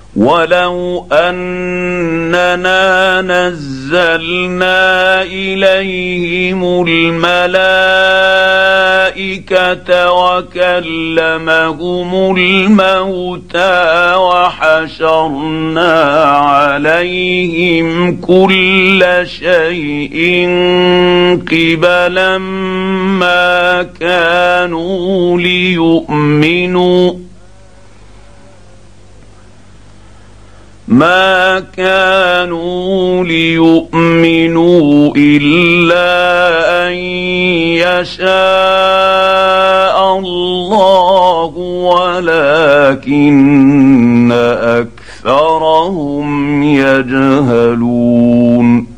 ولو أننا نزلنا إليهم الملائكة وكلمهم الموتى وحشرنا عليهم كل شيء قبلا ما كانوا ليؤمنوا إلا أن يشاء الله ولكن أكثرهم يجهلون.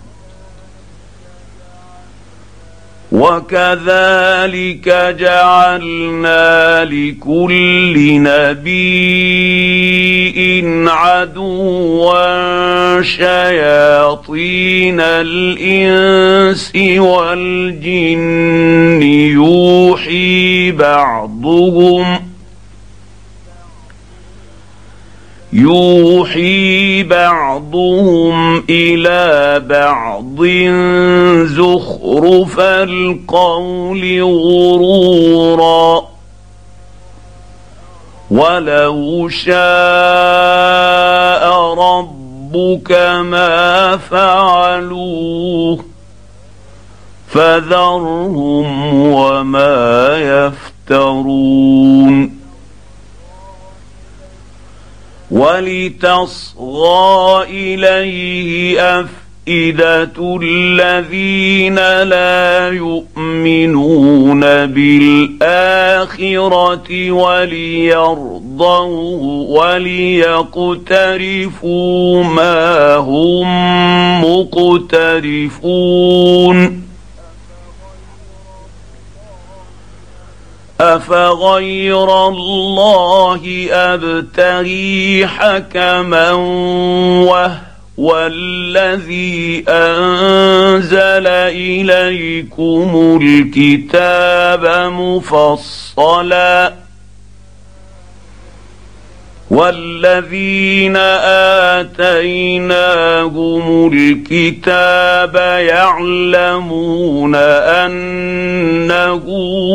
وكذلك جعلنا لكل نبي عدوا شياطين الإنس والجن يوحي بعضهم إلى بعض زخرف القول غرورا ولو شاء ربك ما فعلوه فذرهم وما يفترون. ولتصغى إليه أفئدة الذين لا يؤمنون بالآخرة وليرضوا وليقترفوا ما هم مقترفون. أفغير الله أبتغي حكما وهو الذي أنزل إليكم الكتاب مفصلا والذين آتيناهم الكتاب يعلمون أنه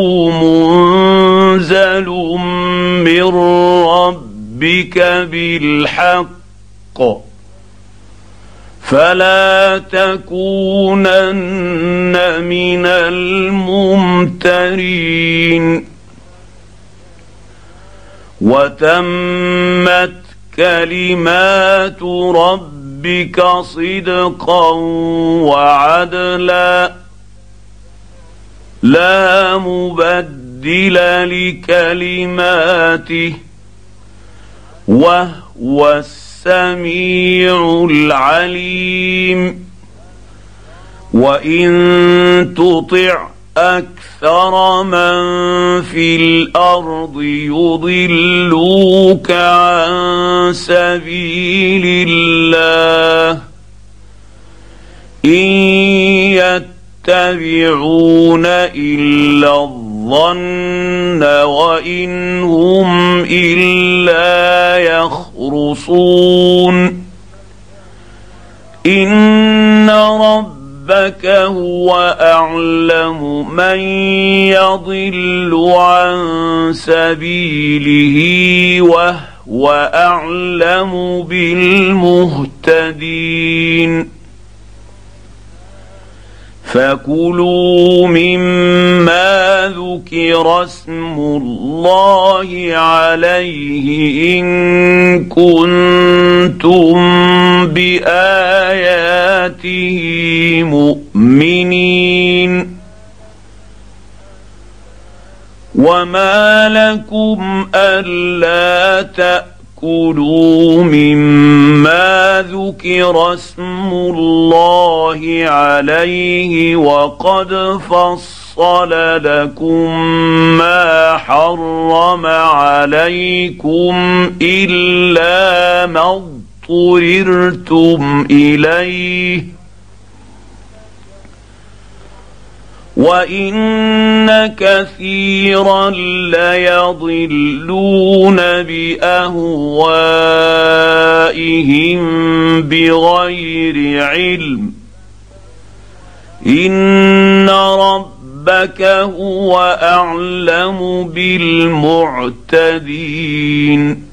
منزل من ربك بالحق فلا تكونن من الممترين. وتمت كلمات ربك صدقا وعدلا لا مبدل لكلماته وهو السميع العليم. وإن تطع أكثر من في الأرض يضلوك عن سبيل الله إن يتبعون إلا الظن وإن هم إلا يخرصون. إن ربك هو أعلم من يضل عن سبيله وهو أعلم بالمهتدين. فكلوا مما ذكر اسم الله عليه إن كنتم بآياته مؤمنين. وما لكم ألا تأكلوا مما ذكر اسم الله عليه وقد فصل لكم ما حرم عليكم إلا ما اضطررتم إليه وإن كثيرا ليضلون بأهوائهم عليهم بغير علم ان ربك هو اعلم بالمعتدين